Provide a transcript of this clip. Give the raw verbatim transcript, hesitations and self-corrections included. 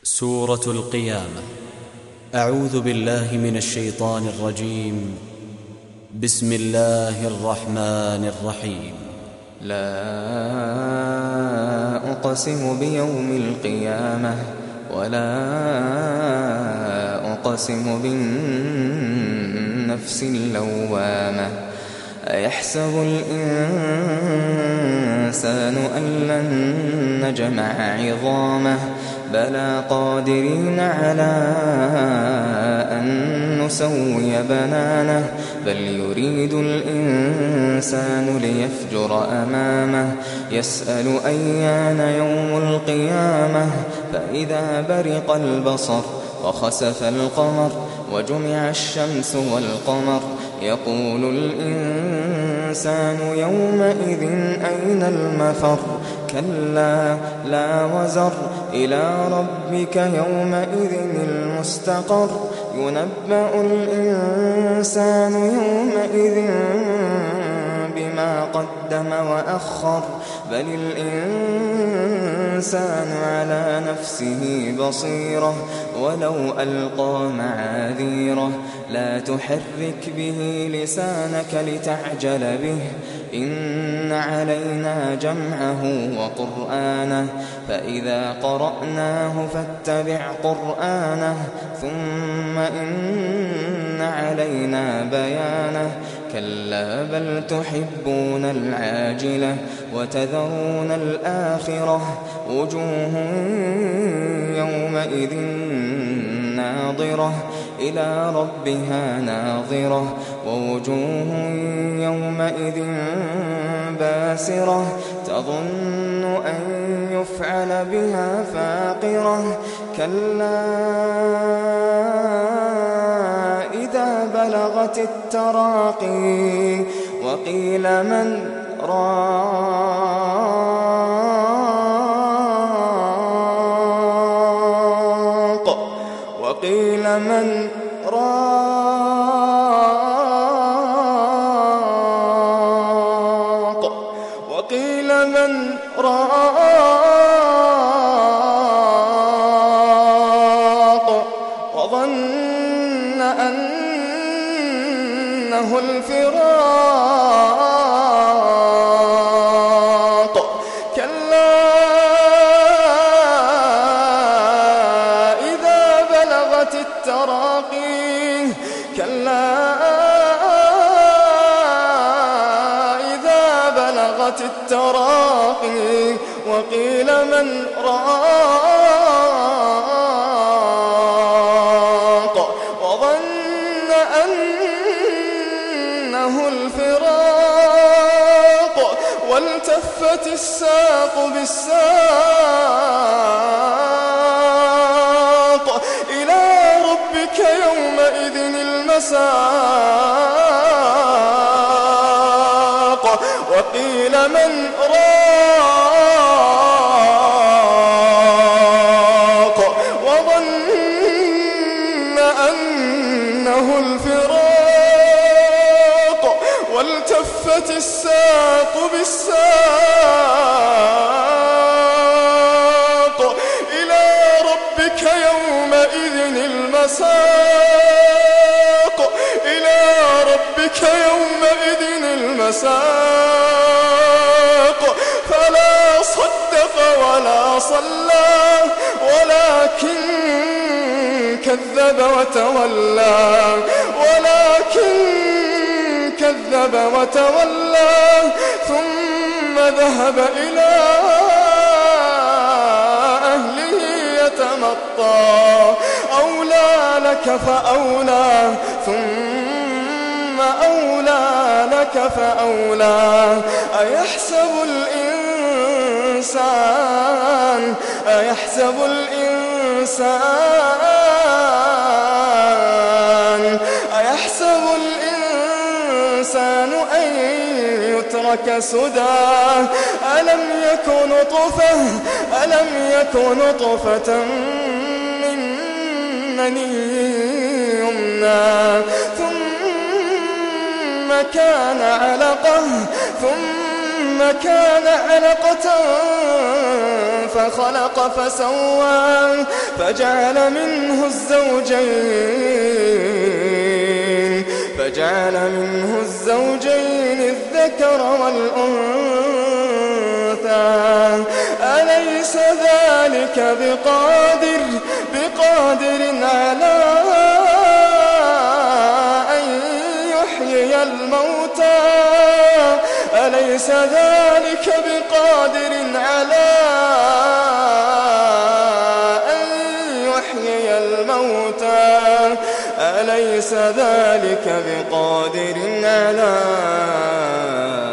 سورة القيامة. أعوذ بالله من الشيطان الرجيم. بسم الله الرحمن الرحيم. لا أقسم بيوم القيامة ولا أقسم بالنفس اللوامة. أيحسب الإنسان أن لن نجمع عظامه بلى قادرين على أن نسوي بنانه بل يريد الإنسان ليفجر أمامه يسأل أيان يوم القيامة فإذا برق البصر وخسف القمر وجمع الشمس والقمر يقول الإنسان يومئذ أين المفر كلا لا وزر إلى ربك يومئذ المستقر ينبأ الإنسان يومئذ بما قدم وأخر بل الإنسان على نفسه بصيرة ولو ألقى معاذيره لا تحرك به لسانك لتعجل به إن علينا جمعه وقرآنه فإذا قرأناه فاتبع قرآنه ثم إن علينا بيانه كلا بل تحبون العاجلة وتذرون الآخرة وجوه يومئذ ناظرة إلى ربها ناظرة ووجوه يومئذ باسرة تظن أن يفعل بها فاقرة كلا إذا بلغت التراقي وقيل من راق وقيل من راق وقيل من راق وظن أنه الفراق كلا إذا بلغت التراقي كلا إذا بلغت التراقي وقيل من راق وظن أنه الفراق والتفت الساق بالساق إلى ربك يومئذ المساق وقيل من راق وظن أنه الفراق والتفت الساق بالساق إلى ربك يومئذ المساق إلى ربك يومئذ المساق فلا صدق ولا صلى ولكن كذب وتولى ولكن كذب وتولى ثم ذهب إلى أهله يتمطى أولى لك فأولى ثم أولى لك فأولى أيحسب الإنسان أيحسب الإنسان أيحسب الإنسان أن يترك سدى ألم يكن نطفة ألم يكن نطفة من مني يمنى ثم كان علقة ثم كان علقة فخلق فسوى فجعل منه الزوجين فجعل منه الزوجين الذكر والأنثى أليس ذلك بقادر بقادر على أن يحيي الموتى أليس ذلك بقادر على أن يحيي الموتى أليس ذلك بقادر على